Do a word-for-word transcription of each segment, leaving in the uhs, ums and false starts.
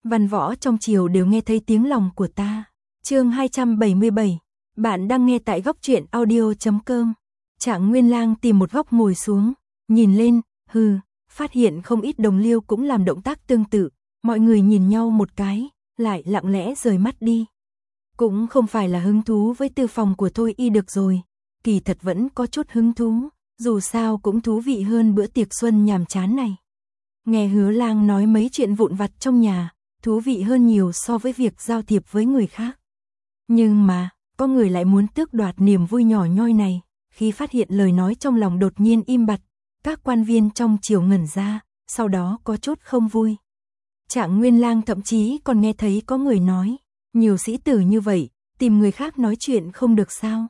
Văn võ trong triều đều nghe thấy tiếng lòng của ta. Chương hai trăm bảy mươi bảy. Bạn đang nghe tại góc truyện audio chấm com. Trạng Nguyên Lang tìm một góc ngồi xuống, nhìn lên, hừ, phát hiện không ít đồng liêu cũng làm động tác tương tự, mọi người nhìn nhau một cái, lại lặng lẽ rời mắt đi. Cũng không phải là hứng thú với tư phòng của Thôi Y được rồi, kỳ thật vẫn có chút hứng thú, dù sao cũng thú vị hơn bữa tiệc xuân nhàm chán này. Nghe Hứa Lang nói mấy chuyện vụn vặt trong nhà, thú vị hơn nhiều so với việc giao thiệp với người khác. Nhưng mà, có người lại muốn tước đoạt niềm vui nhỏ nhoi này, khi phát hiện lời nói trong lòng đột nhiên im bặt, các quan viên trong triều ngẩn ra, sau đó có chút không vui. Trạng Nguyên Lang thậm chí còn nghe thấy có người nói, nhiều sĩ tử như vậy, tìm người khác nói chuyện không được sao?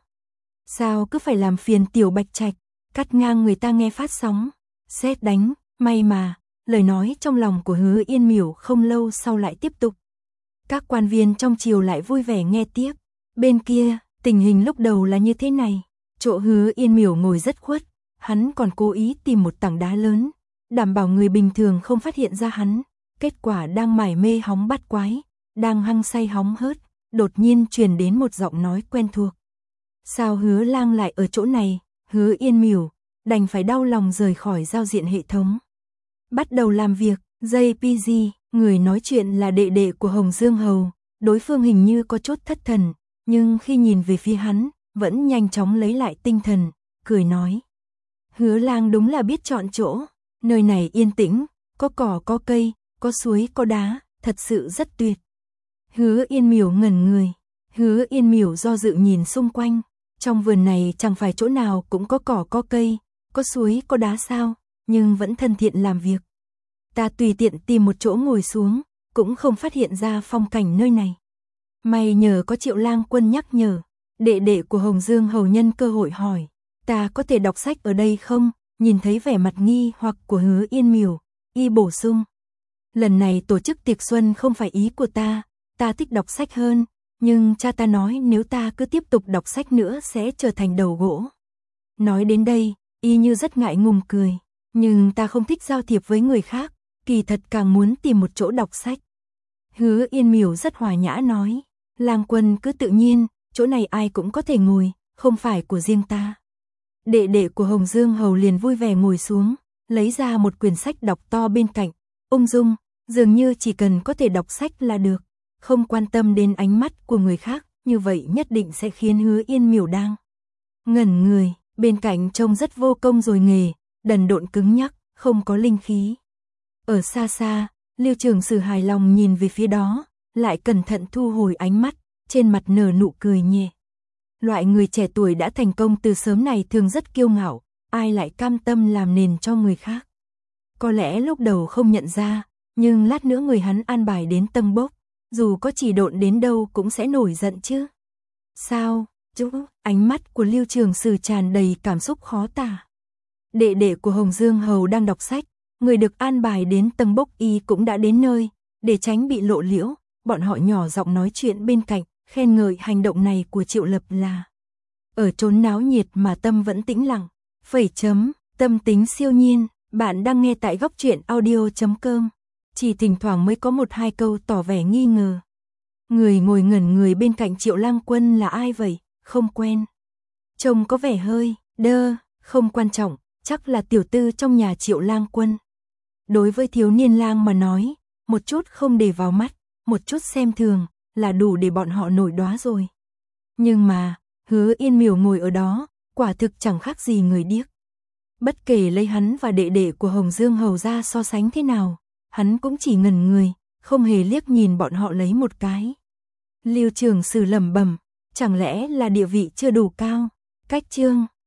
Sao cứ phải làm phiền tiểu Bạch Trạch, cắt ngang người ta nghe phát sóng, sét đánh, may mà, lời nói trong lòng của Hứa Yên Miểu không lâu sau lại tiếp tục. Các quan viên trong triều lại vui vẻ nghe tiếp, bên kia, tình hình lúc đầu là như thế này, chỗ Hứa Yên Miểu ngồi rất khuất, hắn còn cố ý tìm một tảng đá lớn, đảm bảo người bình thường không phát hiện ra hắn, kết quả đang mải mê hóng bắt quái, đang hăng say hóng hớt, đột nhiên truyền đến một giọng nói quen thuộc. Sao Hứa Lang lại ở chỗ này? Hứa Yên Miểu đành phải đau lòng rời khỏi giao diện hệ thống. Bắt đầu làm việc, gi pê giê, người nói chuyện là đệ đệ của Hồng Dương Hầu, đối phương hình như có chút thất thần, nhưng khi nhìn về phía hắn, vẫn nhanh chóng lấy lại tinh thần, cười nói. Hứa Lang đúng là biết chọn chỗ, nơi này yên tĩnh, có cỏ có cây, có suối có đá, thật sự rất tuyệt. Hứa Yên Miểu ngẩn người, Hứa Yên Miểu do dự nhìn xung quanh, trong vườn này chẳng phải chỗ nào cũng có cỏ có cây, có suối có đá sao, nhưng vẫn thân thiện làm việc. Ta tùy tiện tìm một chỗ ngồi xuống, cũng không phát hiện ra phong cảnh nơi này. May nhờ có Triệu Lang Quân nhắc nhở, đệ đệ của Hồng Dương Hầu nhân cơ hội hỏi, ta có thể đọc sách ở đây không? Nhìn thấy vẻ mặt nghi hoặc của Hứa Yên Miểu, y bổ sung. Lần này tổ chức tiệc xuân không phải ý của ta, ta thích đọc sách hơn, nhưng cha ta nói nếu ta cứ tiếp tục đọc sách nữa sẽ trở thành đầu gỗ. Nói đến đây, y như rất ngại ngùng cười, nhưng ta không thích giao thiệp với người khác, kỳ thật càng muốn tìm một chỗ đọc sách. Hứa Yên Miểu rất hòa nhã nói, Lang Quân cứ tự nhiên, chỗ này ai cũng có thể ngồi, không phải của riêng ta. Đệ đệ của Hồng Dương Hầu liền vui vẻ ngồi xuống, lấy ra một quyển sách đọc to bên cạnh, ung dung, dường như chỉ cần có thể đọc sách là được, không quan tâm đến ánh mắt của người khác, như vậy nhất định sẽ khiến Hứa Yên Miểu đang ngẩn người, bên cạnh trông rất vô công rồi nghề, đần độn cứng nhắc, không có linh khí. Ở xa xa, Lưu Trường Sử hài lòng nhìn về phía đó, lại cẩn thận thu hồi ánh mắt, trên mặt nở nụ cười nhẹ. Loại người trẻ tuổi đã thành công từ sớm này thường rất kiêu ngạo, ai lại cam tâm làm nền cho người khác. Có lẽ lúc đầu không nhận ra, nhưng lát nữa người hắn an bài đến Tân Bốc, dù có chỉ độn đến đâu cũng sẽ nổi giận chứ. Sao, chú, ánh mắt của Lưu Trường Sử tràn đầy cảm xúc khó tả. Đệ đệ của Hồng Dương Hầu đang đọc sách, người được an bài đến Tân Bốc y cũng đã đến nơi, để tránh bị lộ liễu, bọn họ nhỏ giọng nói chuyện bên cạnh, khen ngợi hành động này của Triệu Lập là ở chốn náo nhiệt mà tâm vẫn tĩnh lặng, phẩy chấm, tâm tính siêu nhiên, bạn đang nghe tại góc truyện audio chấm com, chỉ thỉnh thoảng mới có một hai câu tỏ vẻ nghi ngờ. Người ngồi ngẩn người bên cạnh Triệu Lang Quân là ai vậy, không quen. Trông có vẻ hơi, đơ, không quan trọng, chắc là tiểu tư trong nhà Triệu Lang Quân. Đối với thiếu niên lang mà nói, một chút không để vào mắt, một chút xem thường, là đủ để bọn họ nổi đóa rồi. Nhưng mà, Hứa Yên Miểu ngồi ở đó, quả thực chẳng khác gì người điếc. Bất kể lấy hắn và đệ đệ của Hồng Dương Hầu ra so sánh thế nào, hắn cũng chỉ ngẩn người, không hề liếc nhìn bọn họ lấy một cái. Lưu Trường Sử lẩm bẩm, chẳng lẽ là địa vị chưa đủ cao? Cách chương